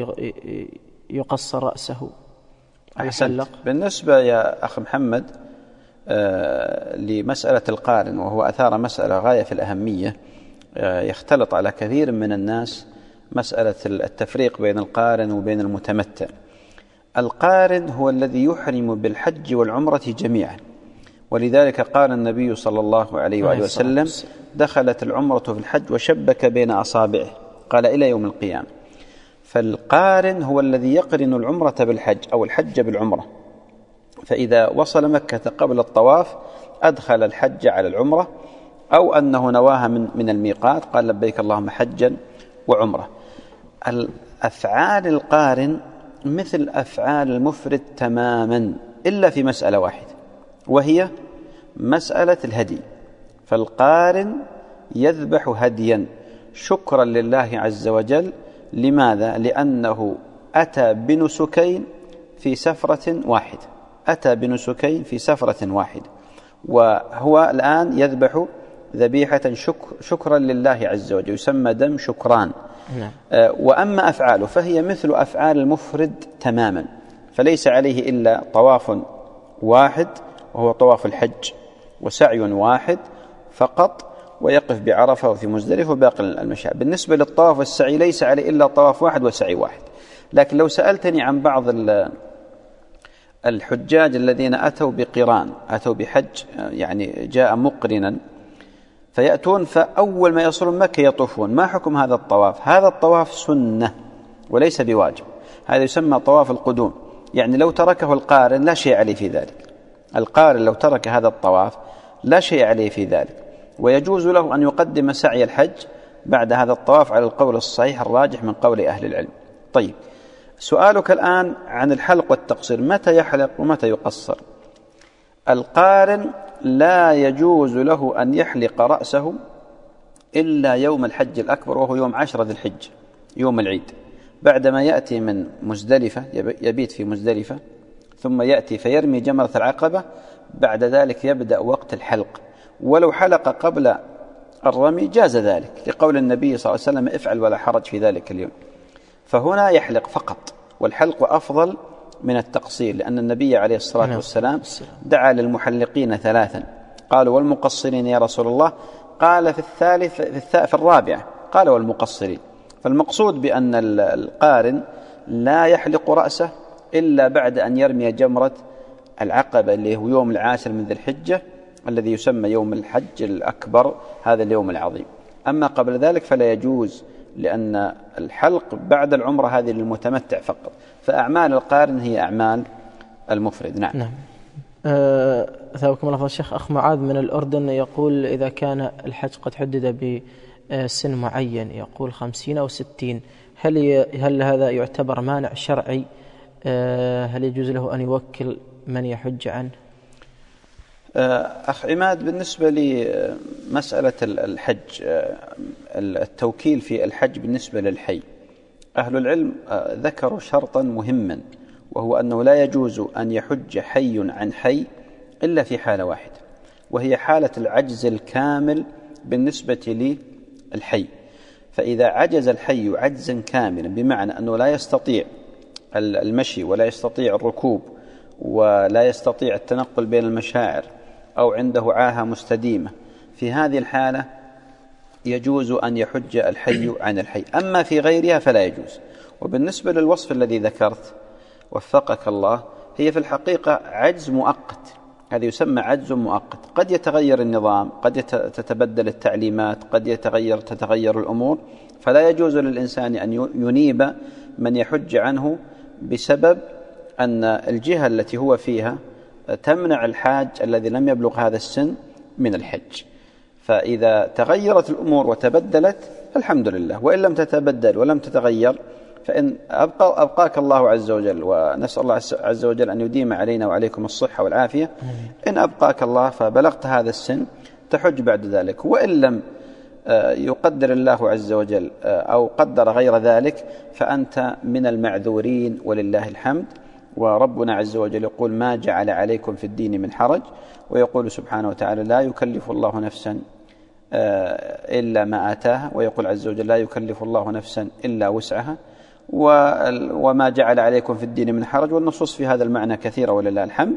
يقصر رأسه؟ أحسنت. بالنسبة يا أخ محمد آه لمسألة القارن، وهو أثار مسألة غاية في الأهمية، آه يختلط على كثير من الناس مسألة التفريق بين القارن وبين المتمتع. القارن هو الذي يحرم بالحج والعمرة جميعا، ولذلك قال النبي صلى الله عليه وآله وسلم دخلت العمرة في الحج وشبك بين أصابعه، قال إلى يوم القيامة. فالقارن هو الذي يقرن العمرة بالحج أو الحج بالعمرة، فإذا وصل مكة قبل الطواف أدخل الحج على العمرة، أو أنه نواها من, من الميقات قال لبيك اللهم حجا وعمرة. الأفعال القارن مثل أفعال المفرد تماما إلا في مسألة واحدة، وهي مسألة الهدي. فالقارن يذبح هديا شكرا لله عز وجل. لماذا؟ لأنه أتى بنسكين في سفرة واحدة أتى بنسكين في سفرة واحدة وهو الآن يذبح ذبيحة شكر شكرا لله عز وجل، يسمى دم شكران. نعم. وأما أفعاله فهي مثل أفعال المفرد تماما، فليس عليه إلا طواف واحد وهو طواف الحج، وسعي واحد فقط، ويقف بعرفة وفي مزدلفة وباقي المشاعر. بالنسبة للطواف والسعي ليس عليه إلا طواف واحد وسعي واحد. لكن لو سألتني عن بعض الحجاج الذين أتوا بقران، أتوا بحج يعني جاء مقرنا، فيأتون فأول ما يصلون مكة يطوفون، ما حكم هذا الطواف؟ هذا الطواف سنة وليس بواجب، هذا يسمى طواف القدوم. يعني لو تركه القارن لا شيء عليه في ذلك، القارن لو ترك هذا الطواف لا شيء عليه في ذلك، ويجوز له أن يقدم سعي الحج بعد هذا الطواف على القول الصحيح الراجح من قول أهل العلم. طيب، سؤالك الآن عن الحلق والتقصير، متى يحلق ومتى يقصر؟ القارن لا يجوز له أن يحلق رأسه إلا يوم الحج الأكبر، وهو يوم عشرة ذي الحجة، يوم العيد، بعدما يأتي من مزدلفة، يبيت في مزدلفة، ثم يأتي فيرمي جمرة العقبة، بعد ذلك يبدأ وقت الحلق. ولو حلق قبل الرمي جاز ذلك، لقول النبي صلى الله عليه وسلم افعل ولا حرج في ذلك اليوم. فهنا يحلق فقط، والحلق أفضل من التقصير، لأن النبي عليه الصلاة والسلام دعا للمحلقين ثلاثا، قالوا والمقصرين يا رسول الله؟ قال في الثالث في, في الرابعة قال والمقصرين. فالمقصود بأن القارن لا يحلق رأسه إلا بعد أن يرمي جمرة العقبة اللي هو يوم العاشر من ذي الحجة الذي يسمى يوم الحج الأكبر، هذا اليوم العظيم. أما قبل ذلك فلا يجوز، لأن الحلق بعد العمرة هذه للمتمتع فقط، فأعمال القارن هي أعمال المفرد. نعم. نعم. أثابكم الله فضل الشيخ. أخ معاذ من الأردن يقول إذا كان الحج قد حدد بسن معين، يقول خمسين أو ستين، هل هل هذا يعتبر مانع شرعي هل يجوز له أن يوكل من يحج عنه؟ أخ عماد، بالنسبة لمسألة الحج، التوكيل في الحج بالنسبة للحي، أهل العلم ذكروا شرطا مهما، وهو أنه لا يجوز أن يحج حي عن حي إلا في حالة واحدة، وهي حالة العجز الكامل بالنسبة للحي. فإذا عجز الحي عجزا كاملا، بمعنى أنه لا يستطيع المشي ولا يستطيع الركوب ولا يستطيع التنقل بين المشاعر أو عنده عاهة مستديمة، في هذه الحالة يجوز أن يحج الحي عن الحي. أما في غيرها فلا يجوز. وبالنسبة للوصف الذي ذكرت وفقك الله، هي في الحقيقة عجز مؤقت، هذا يسمى عجز مؤقت، قد يتغير النظام، قد تتبدل التعليمات، قد يتغير تتغير الأمور، فلا يجوز للإنسان أن ينيب من يحج عنه بسبب أن الجهة التي هو فيها تمنع الحاج الذي لم يبلغ هذا السن من الحج. فإذا تغيرت الأمور وتبدلت فالحمد لله، وإن لم تتبدل ولم تتغير فإن أبقى أبقاك الله عز وجل، ونسأل الله عز وجل أن يديم علينا وعليكم الصحة والعافية. إن أبقاك الله فبلغت هذا السن تحج بعد ذلك، وإن لم يقدر الله عز وجل أو قدر غير ذلك فأنت من المعذورين ولله الحمد. وربنا عز وجل يقول: ما جعل عليكم في الدين من حرج، ويقول سبحانه وتعالى: لا يكلف الله نفسا إلا ما آتاها، ويقول عز وجل: لا يكلف الله نفسا إلا وسعها، وما جعل عليكم في الدين من حرج. والنصوص في هذا المعنى كثيرة ولله الحمد.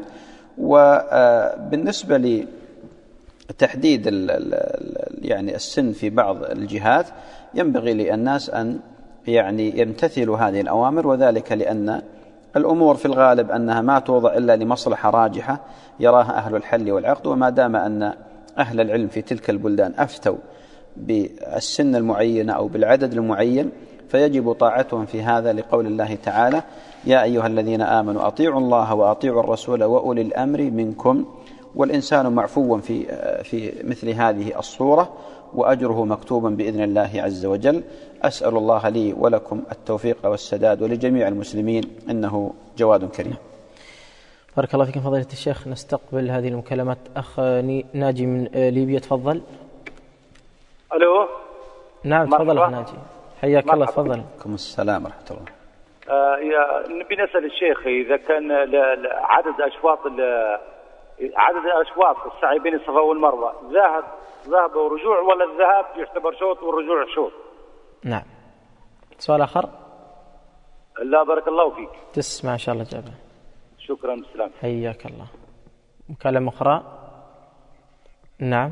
وبالنسبة لتحديد يعني السن في بعض الجهات، ينبغي للناس أن يعني يمتثلوا هذه الأوامر، وذلك لأن الأمور في الغالب أنها ما توضع إلا لمصلحة راجحة يراها أهل الحل والعقد. وما دام أن أهل العلم في تلك البلدان أفتوا بالسن المعين أو بالعدد المعين فيجب طاعتهم في هذا، لقول الله تعالى: يا أيها الذين آمنوا أطيعوا الله وأطيعوا الرسول وأولي الأمر منكم. والإنسان معفو في في مثل هذه الصورة، وأجره مكتوبا بإذن الله عز وجل. أسأل الله لي ولكم التوفيق والسداد ولجميع المسلمين، إنه جواد كريم. بارك الله فيكم فضيلة الشيخ. نستقبل هذه المكالمات. أخ ناجي من ليبيا، تفضل. ألو. نعم تفضل أخ ناجي، حياك الله. تفضل. عليكم السلام ورحمة الله. آه يا نبي نسأل الشيخ إذا كان عدد أشواط عدد أشواط السعي بين الصفا والمروة ذهب ذهب ورجوع، ولا الذهاب يعتبر شوط والرجوع شوط؟ نعم. سؤال آخر؟ لا بارك الله فيك. تسمع إن شاء الله جابه. شكرا بالسلام. حياك الله. مكالمة أخرى. نعم.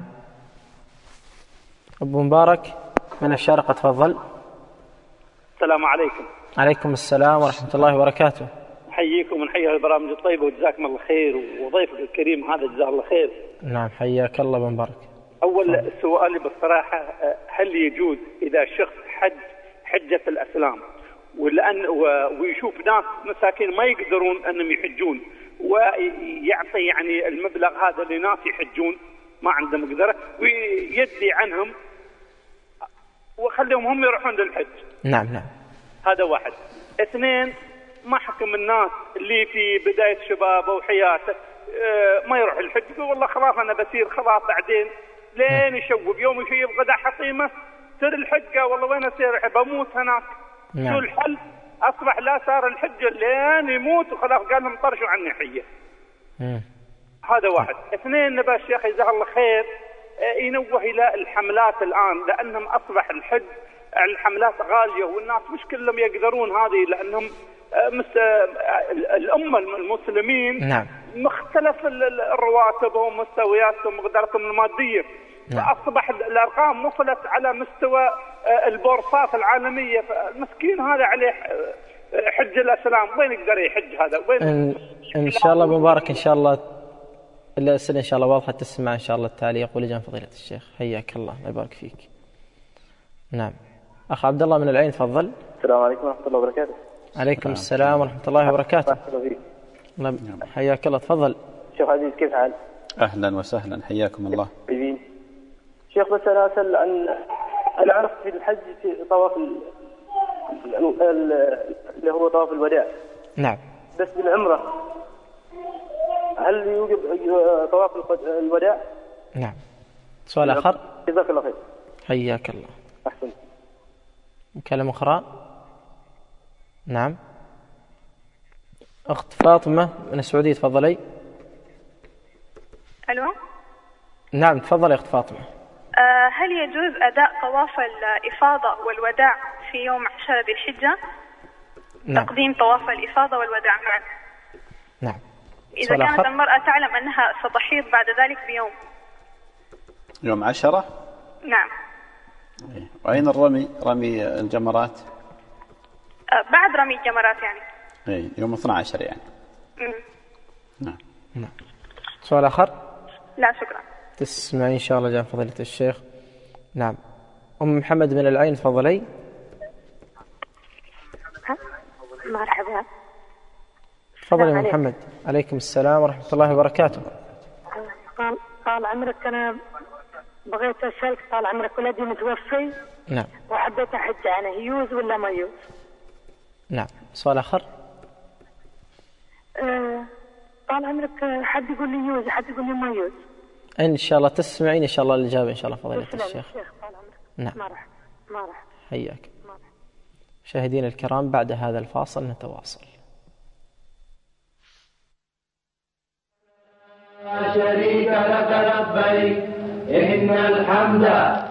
أبو مبارك من الشارقة، تفضل. السلام عليكم. عليكم السلام ورحمة الله وبركاته. حييكم ونحيي البرامج الطيبة وجزاكم الله خير، وضيفك الكريم هذا جزاه الله خير. نعم حياك الله أبو مبارك. أول سؤالي بصراحة، هل يجوز إذا شخص حج حجة الأسلام ولأن ويشوف ناس مساكين ما يقدرون أنهم يحجون ويعطي يعني المبلغ هذا لناس يحجون ما عندهم مقدرة ويدي عنهم وخليهم هم يروحون للحج؟ نعم نعم. هذا واحد. اثنين، ما حكم الناس اللي في بداية شبابه وحياته ما يروح الحج، يقول والله خلاص أنا بسير خلاص بعدين لين يشوق يوم يشيب غدا حطيمة سر الحجة، والله وين أسير بموت هناك. شو الحل؟ أصبح لا صار الحجة لين يموت وخلاص قال لهم طرشوا عني حية. هذا واحد. اثنين، نبى الشيخ جزاه الله خير ينوه إلى الحملات الآن، لأنهم أصبح الحج الحملات غالية والناس مش كلهم يقدرون هذه، لأنهم مس... الأمة المسلمين نعم. مختلف الرواتب ومستوياتهم ومقدرتهم المادية. نعم. فأصبح الأرقام وصلت على مستوى البورصات العالمية، فالمسكين هذا عليه حج الأسلام وين يقدر يحج هذا؟ وين إن, إن شاء الله مبارك. إن شاء الله الأسئلة إن شاء الله واضحة، تسمع إن شاء الله التعليق ولجان فضيلة الشيخ. حياك الله يبارك فيك. نعم. أخ عبد الله من العين، تفضل. السلام عليكم ورحمة الله وبركاته. عليكم السلام ورحمة الله وبركاته. نعم. حياك الله، تفضل. شيخ عزيز كيف حال؟ أهلا وسهلا، حياكم الله. طيبين. شيخ بس أنا أسأل عن أنا عرفت في الحج في طواف اللي هو طواف الوداع. نعم. بس بالعمرة هل يوجب طواف الوداع؟ نعم. سؤال آخر. جزاك الله خير. حياك الله. أحسن. مكالمة أخرى. نعم. أخت فاطمة من السعودية تفضلي. ألو. نعم تفضلي أخت فاطمة. أه هل يجوز أداء طواف الإفاضة والوداع في يوم عشرة ذي الحجة؟ نعم. تقديم طواف الإفاضة والوداع معا. نعم. إذا كانت آخر. المرأة تعلم أنها ستحيض بعد ذلك بيوم. يوم عشرة؟ نعم. وأين الرمي؟ رمي الجمرات؟ أه بعد رمي الجمرات يعني. إيه يوم اثني عشر يعني. مم. نعم. نعم. سؤال آخر؟ لا شكرا. تسمعي إن شاء الله جاء فضيلة الشيخ. نعم. أم محمد من العين تفضلي. مرحبا. تفضلي يا محمد. عليكم السلام ورحمة الله وبركاته. طال طال عمرك، أنا بغيت أسألك طال عمرك، ولدي متوفي. نعم. وحبيت أحج عنه، يجوز ولا ما يجوز؟ نعم. سؤال آخر. أه طال عمرك، حد يقول لي يجوز، حد يقول لي ما يجوز. إن شاء الله تسمعين إن شاء الله الإجابة إن شاء الله فضيلة الشيخ. نعم. ما راح ما راح. حياك. مشاهدينا الكرام بعد هذا الفاصل نتواصل. لا شريك لك لبيك إن الحمد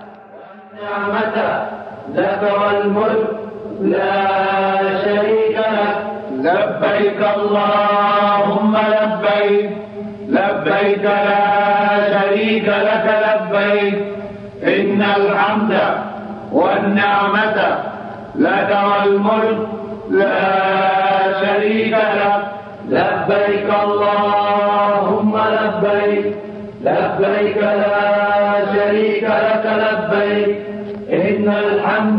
والنعمة لك والملك لا شريك لك لبيك اللهم لبيك لبيك لا شريك لك لبيك إن الحمد والنعمة لك والملك لا شريك لك لبيك اللهم لبيك لبيك لا شريك لك لبيك إن الحمد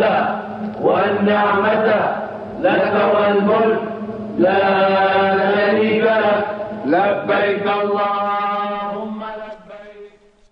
والنعمة لك والملك لا شريك لك لبيك اللهم لبيك.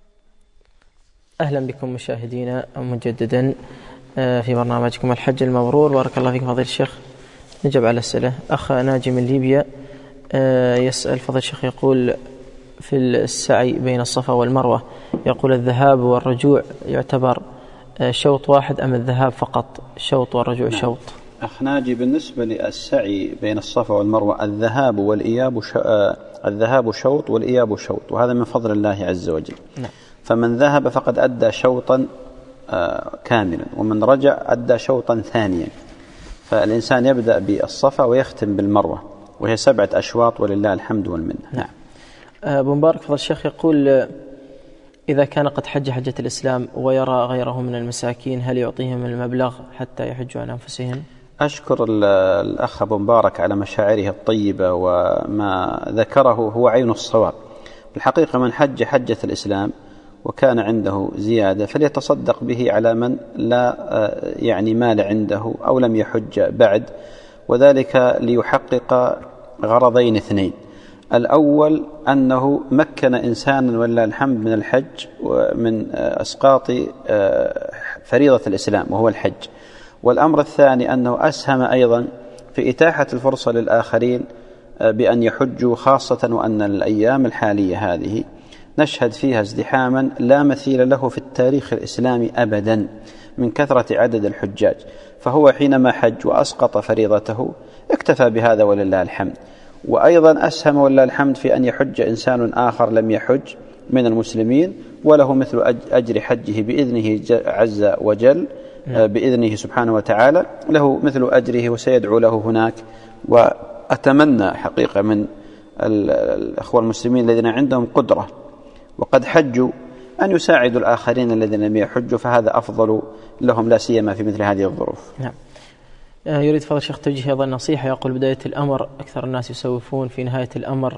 أهلا بكم مشاهدينا مجددا في برنامجكم الحج المبرور. بارك الله فيكم فضيلة الشيخ. نجب على الأسئلة. أخ ناجي من ليبيا يسأل فضيلة الشيخ، يقول في السعي بين الصفا والمروة، يقول الذهاب والرجوع يعتبر شوط واحد أم الذهاب فقط شوط والرجوع نعم. شوط؟ أخ ناجي، بالنسبة للسعي بين الصفا والمروة الذهاب والإياب ش... الذهاب شوط والإياب شوط، وهذا من فضل الله عز وجل. نعم. فمن ذهب فقد أدى شوطا كاملا، ومن رجع أدى شوطا ثانيا. فالإنسان يبدأ بالصفا ويختم بالمروة، وهي سبعة أشواط ولله الحمد والمنة. نعم. أبو مبارك فضل الشيخ يقول إذا كان قد حج حجة الإسلام ويرى غيره من المساكين، هل يعطيهم المبلغ حتى يحجوا عن أنفسهم؟ أشكر الأخ أبو مبارك على مشاعره الطيبة، وما ذكره هو عين الصواب. بالحقيقة من حج حجة الإسلام وكان عنده زيادة فليتصدق به على من لا يعني مال عنده أو لم يحج بعد، وذلك ليحقق غرضين اثنين. الأول أنه مكن إنسانا ولله الحمد من الحج ومن أسقاط فريضة الإسلام وهو الحج. والأمر الثاني أنه أسهم أيضا في إتاحة الفرصة للآخرين بأن يحجوا، خاصة وأن الأيام الحالية هذه نشهد فيها ازدحاما لا مثيل له في التاريخ الإسلامي أبدا من كثرة عدد الحجاج. فهو حينما حج وأسقط فريضته اكتفى بهذا ولله الحمد. وأيضا أسهم ولله الحمد في أن يحج إنسان آخر لم يحج من المسلمين، وله مثل أجر حجه بإذنه عز وجل، بإذنه سبحانه وتعالى له مثل أجره وسيدعو له هناك. وأتمنى حقيقة من الأخوة المسلمين الذين عندهم قدرة وقد حجوا أن يساعدوا الآخرين الذين لم يحجوا، فهذا أفضل لهم لا سيما في مثل هذه الظروف. نعم. يريد فضل الشيخ توجيه أيضا نصيحة. يقول بداية الأمر أكثر الناس يسوفون، في نهاية الأمر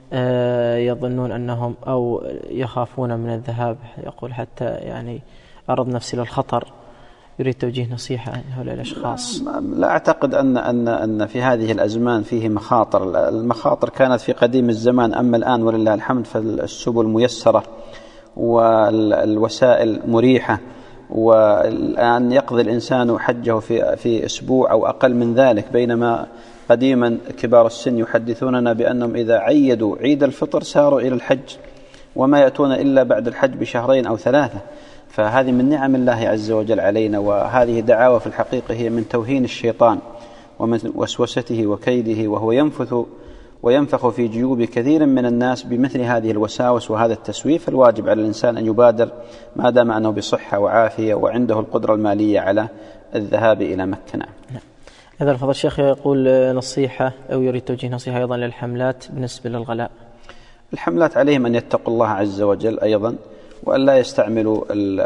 يظنون أنهم أو يخافون من الذهاب، يقول حتى يعني أعرض نفسي للخطر. يريد توجيه نصيحة عن هؤلاء الأشخاص. لا أعتقد أن أن أن في هذه الأزمان فيه مخاطر. المخاطر كانت في قديم الزمان، أما الآن ولله الحمد فالسبل ميسرة والوسائل مريحة، والآن يقضي الإنسان حجه في في أسبوع أو أقل من ذلك، بينما قديما كبار السن يحدثوننا بأنهم إذا عيدوا عيد الفطر ساروا إلى الحج، وما يأتون إلا بعد الحج بشهرين أو ثلاثة. فهذه من نعم الله عز وجل علينا، وهذه دعاوى في الحقيقة هي من توهين الشيطان ومن وسوسته وكيده، وهو ينفث وينفخ في جيوب كثير من الناس بمثل هذه الوساوس وهذا التسويف. الواجب على الإنسان أن يبادر ما دام أنه بصحة وعافية وعنده القدرة المالية على الذهاب إلى مكة. نعم. هذا الفضل الشيخ يقول نصيحة أو يريد توجيه نصيحة أيضا للحملات بالنسبة للغلاء. الحملات عليهم أن يتقوا الله عز وجل أيضا، وأن لا يستعملوا ال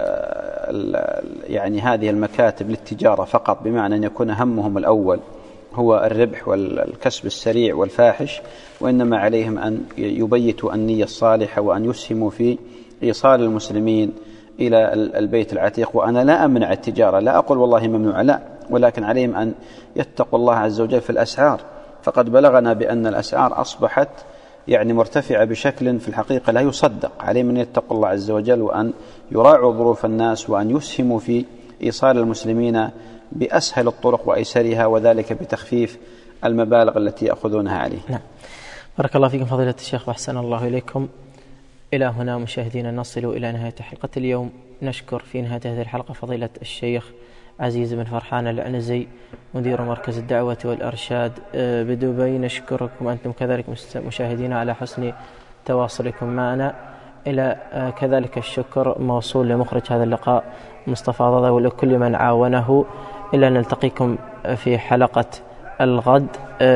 ال يعني هذه المكاتب للتجارة فقط، بمعنى أن يكون همهم الأول هو الربح والكسب السريع والفاحش، وإنما عليهم أن يبيتوا النية الصالحة وأن يسهموا في إيصال المسلمين إلى البيت العتيق. وأنا لا أمنع التجارة، لا أقول والله ممنوع، لا، ولكن عليهم أن يتقوا الله عز وجل في الأسعار. فقد بلغنا بأن الأسعار أصبحت يعني مرتفعة بشكل في الحقيقة لا يصدق. عليهم أن يتقوا الله عز وجل وأن يراعوا ظروف الناس وأن يسهموا في إيصال المسلمين بأسهل الطرق وأيسرها، وذلك بتخفيف المبالغ التي يأخذونها عليه. نعم. بارك الله فيكم فضيلة الشيخ وأحسن الله إليكم. إلى هنا مشاهدينا نصل إلى نهاية حلقة اليوم. نشكر في نهاية هذه الحلقة فضيلة الشيخ عزيز بن فرحان العنزي مدير مركز الدعوة والإرشاد بدبي. نشكركم أنتم كذلك مشاهدينا على حسن تواصلكم معنا. إلى كذلك الشكر موصول لمخرج هذا اللقاء مصطفى ضضا ولكل من عاونه. إلى أن نلتقيكم في حلقة الغد.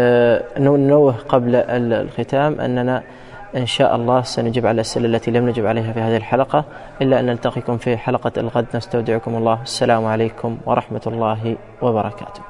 ننوه قبل الختام أننا إن شاء الله سنجيب على الأسئلة التي لم نجب عليها في هذه الحلقة. إلا أن نلتقيكم في حلقة الغد. نستودعكم الله. السلام عليكم ورحمة الله وبركاته.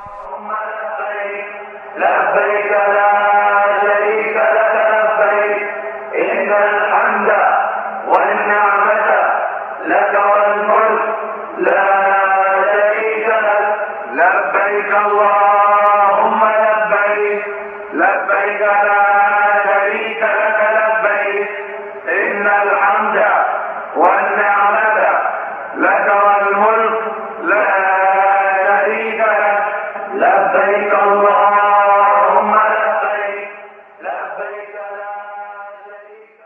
لبيك لا شريك لك لبيك إن الحمد والنعمة لك والملك لا شريك لك لبيك اللهم لبيك لبيك لا شريك لك لبيك إن الحمد والنعمة لك والملك لا شريك لك لبيك الله